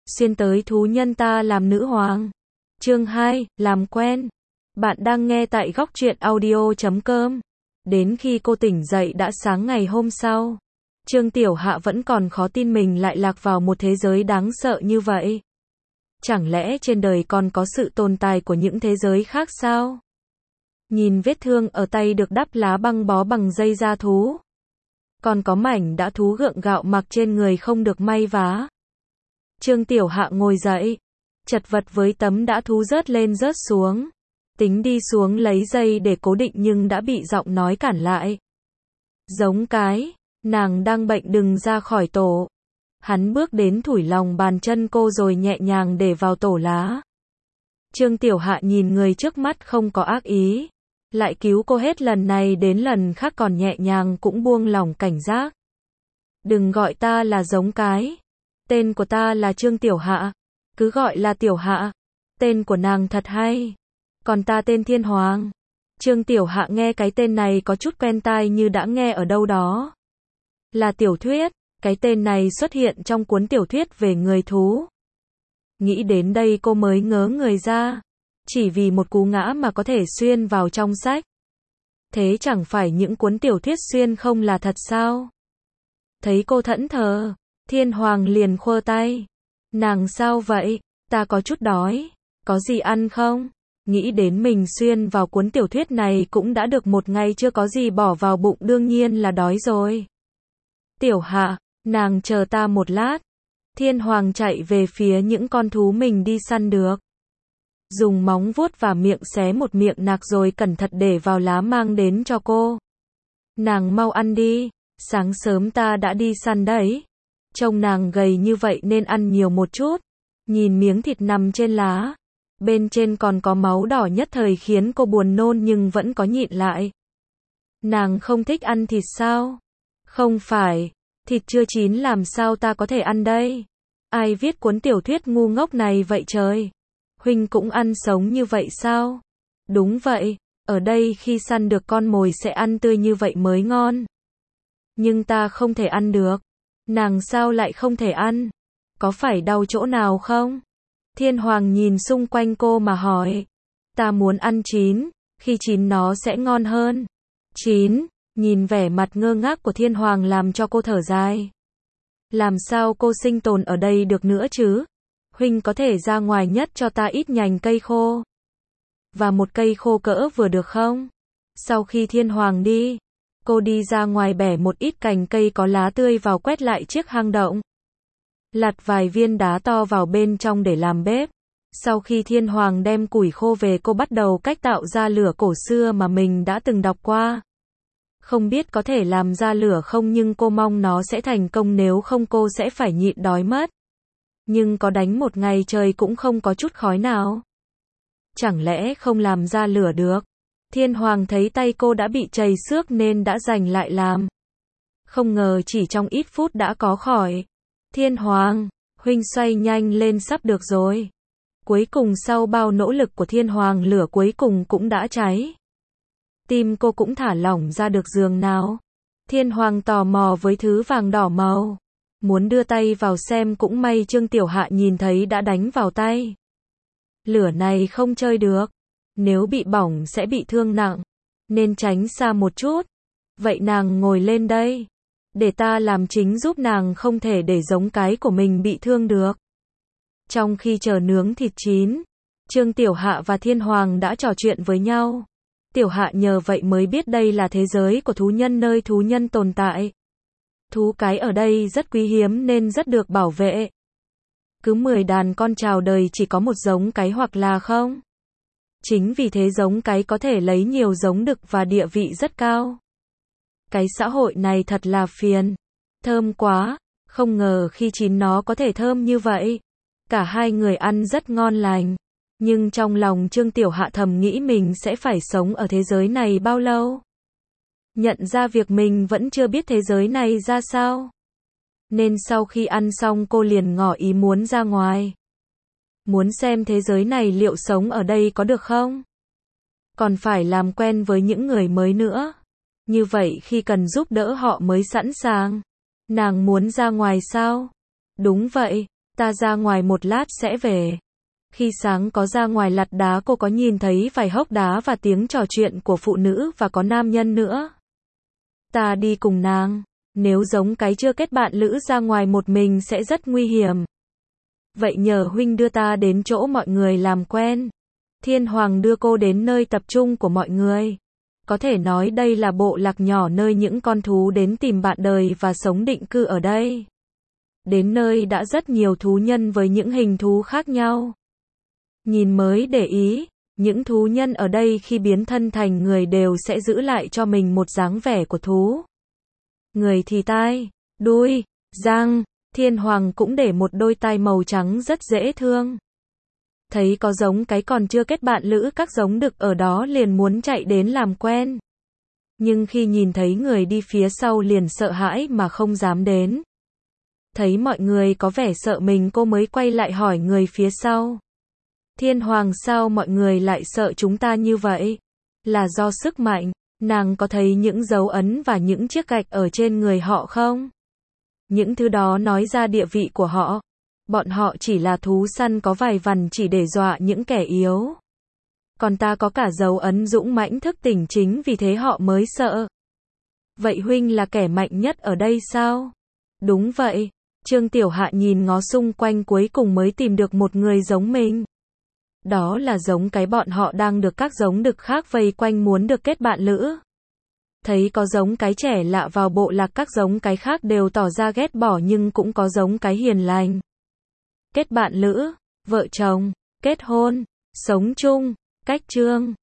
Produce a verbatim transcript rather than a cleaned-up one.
xuyên tới thú nhân ta làm nữ hoàng. Chương hai, làm quen. Bạn đang nghe tại góc truyện audio chấm com. Đến khi cô tỉnh dậy đã sáng ngày hôm sau. Trương Tiểu Hạ vẫn còn khó tin mình lại lạc vào một thế giới đáng sợ như vậy. Chẳng lẽ trên đời còn có sự tồn tại của những thế giới khác sao? Nhìn vết thương ở tay được đắp lá băng bó bằng dây da thú. Còn có mảnh đã thú gượng gạo mặc trên người không được may vá. Trương Tiểu Hạ ngồi dậy, chật vật với tấm đã thú rớt lên rớt xuống. Tính đi xuống lấy dây để cố định nhưng đã bị giọng nói cản lại. Giống cái, nàng đang bệnh đừng ra khỏi tổ. Hắn bước đến thủi lòng bàn chân cô rồi nhẹ nhàng để vào tổ lá. Trương Tiểu Hạ nhìn người trước mắt không có ác ý. Lại cứu cô hết lần này đến lần khác còn nhẹ nhàng cũng buông lỏng cảnh giác. Đừng gọi ta là giống cái. Tên của ta là Trương Tiểu Hạ. Cứ gọi là Tiểu Hạ. Tên của nàng thật hay. Còn ta tên Thiên Hoàng. Trương Tiểu Hạ nghe cái tên này có chút quen tai như đã nghe ở đâu đó. Là tiểu thuyết. Cái tên này xuất hiện trong cuốn tiểu thuyết về người thú. Nghĩ đến đây cô mới ngớ người ra. Chỉ vì một cú ngã mà có thể xuyên vào trong sách. Thế chẳng phải những cuốn tiểu thuyết xuyên không là thật sao? Thấy cô thẫn thờ, Thiên Hoàng liền khua tay. Nàng sao vậy? Ta có chút đói. Có gì ăn không? Nghĩ đến mình xuyên vào cuốn tiểu thuyết này cũng đã được một ngày chưa có gì bỏ vào bụng đương nhiên là đói rồi. Tiểu Hạ, nàng chờ ta một lát. Thiên Hoàng chạy về phía những con thú mình đi săn được. Dùng móng vuốt và miệng xé một miệng nạc rồi cẩn thận để vào lá mang đến cho cô. Nàng mau ăn đi, sáng sớm ta đã đi săn đấy. Trông nàng gầy như vậy nên ăn nhiều một chút. Nhìn miếng thịt nằm trên lá. Bên trên còn có máu đỏ nhất thời khiến cô buồn nôn nhưng vẫn có nhịn lại. Nàng không thích ăn thịt sao? Không phải, thịt chưa chín làm sao ta có thể ăn đây? Ai viết cuốn tiểu thuyết ngu ngốc này vậy trời? Huynh cũng ăn sống như vậy sao? Đúng vậy, ở đây khi săn được con mồi sẽ ăn tươi như vậy mới ngon. Nhưng ta không thể ăn được. Nàng sao lại không thể ăn? Có phải đau chỗ nào không? Thiên Hoàng nhìn xung quanh cô mà hỏi. Ta muốn ăn chín, khi chín nó sẽ ngon hơn. Chín, nhìn vẻ mặt ngơ ngác của Thiên Hoàng làm cho cô thở dài. Làm sao cô sinh tồn ở đây được nữa chứ? Huynh có thể ra ngoài nhất cho ta ít nhành cây khô. Và một cây khô cỡ vừa được không? Sau khi Thiên Hoàng đi, cô đi ra ngoài bẻ một ít cành cây có lá tươi vào quét lại chiếc hang động. Lặt vài viên đá to vào bên trong để làm bếp. Sau khi Thiên Hoàng đem củi khô về cô bắt đầu cách tạo ra lửa cổ xưa mà mình đã từng đọc qua. Không biết có thể làm ra lửa không nhưng cô mong nó sẽ thành công nếu không cô sẽ phải nhịn đói mất. Nhưng có đánh một ngày trời cũng không có chút khói nào. Chẳng lẽ không làm ra lửa được? Thiên Hoàng thấy tay cô đã bị trầy xước nên đã giành lại làm. Không ngờ chỉ trong ít phút đã có khỏi. Thiên Hoàng, huynh xoay nhanh lên sắp được rồi. Cuối cùng sau bao nỗ lực của Thiên Hoàng lửa cuối cùng cũng đã cháy. Tim cô cũng thả lỏng ra được giường nào. Thiên Hoàng tò mò với thứ vàng đỏ màu. Muốn đưa tay vào xem cũng may Trương Tiểu Hạ nhìn thấy đã đánh vào tay. Lửa này không chơi được. Nếu bị bỏng sẽ bị thương nặng. Nên tránh xa một chút. Vậy nàng ngồi lên đây. Để ta làm chính giúp nàng không thể để giống cái của mình bị thương được. Trong khi chờ nướng thịt chín, Trương Tiểu Hạ và Thiên Hoàng đã trò chuyện với nhau. Tiểu Hạ nhờ vậy mới biết đây là thế giới của thú nhân nơi thú nhân tồn tại. Thú cái ở đây rất quý hiếm nên rất được bảo vệ. Cứ mười đàn con chào đời chỉ có một giống cái hoặc là không. Chính vì thế giống cái có thể lấy nhiều giống đực và địa vị rất cao. Cái xã hội này thật là phiền. Thơm quá, không ngờ khi chín nó có thể thơm như vậy. Cả hai người ăn rất ngon lành. Nhưng trong lòng Trương Tiểu Hạ thầm nghĩ mình sẽ phải sống ở thế giới này bao lâu. Nhận ra việc mình vẫn chưa biết thế giới này ra sao. Nên sau khi ăn xong cô liền ngỏ ý muốn ra ngoài. Muốn xem thế giới này liệu sống ở đây có được không? Còn phải làm quen với những người mới nữa. Như vậy khi cần giúp đỡ họ mới sẵn sàng. Nàng muốn ra ngoài sao? Đúng vậy. Ta ra ngoài một lát sẽ về. Khi sáng có ra ngoài lặt đá cô có nhìn thấy vài hốc đá và tiếng trò chuyện của phụ nữ và có nam nhân nữa. Ta đi cùng nàng. Nếu giống cái chưa kết bạn lữ ra ngoài một mình sẽ rất nguy hiểm. Vậy nhờ huynh đưa ta đến chỗ mọi người làm quen. Thiên Hoàng đưa cô đến nơi tập trung của mọi người. Có thể nói đây là bộ lạc nhỏ nơi những con thú đến tìm bạn đời và sống định cư ở đây. Đến nơi đã rất nhiều thú nhân với những hình thú khác nhau. Nhìn mới để ý, những thú nhân ở đây khi biến thân thành người đều sẽ giữ lại cho mình một dáng vẻ của thú. Người thì tai, đuôi, răng, Thiên Hoàng cũng để một đôi tai màu trắng rất dễ thương. Thấy có giống cái còn chưa kết bạn lữ các giống đực ở đó liền muốn chạy đến làm quen. Nhưng khi nhìn thấy người đi phía sau liền sợ hãi mà không dám đến. Thấy mọi người có vẻ sợ mình cô mới quay lại hỏi người phía sau. Thiên Hoàng sao mọi người lại sợ chúng ta như vậy? Là do sức mạnh, nàng có thấy những dấu ấn và những chiếc gạch ở trên người họ không? Những thứ đó nói ra địa vị của họ. Bọn họ chỉ là thú săn có vài vằn chỉ để dọa những kẻ yếu. Còn ta có cả dấu ấn dũng mãnh thức tỉnh chính vì thế họ mới sợ. Vậy huynh là kẻ mạnh nhất ở đây sao? Đúng vậy. Trương Tiểu Hạ nhìn ngó xung quanh cuối cùng mới tìm được một người giống mình. Đó là giống cái bọn họ đang được các giống đực khác vây quanh muốn được kết bạn lữ. Thấy có giống cái trẻ lạ vào bộ lạc các giống cái khác đều tỏ ra ghét bỏ nhưng cũng có giống cái hiền lành. Kết bạn lữ, vợ chồng, kết hôn, sống chung, cách trương.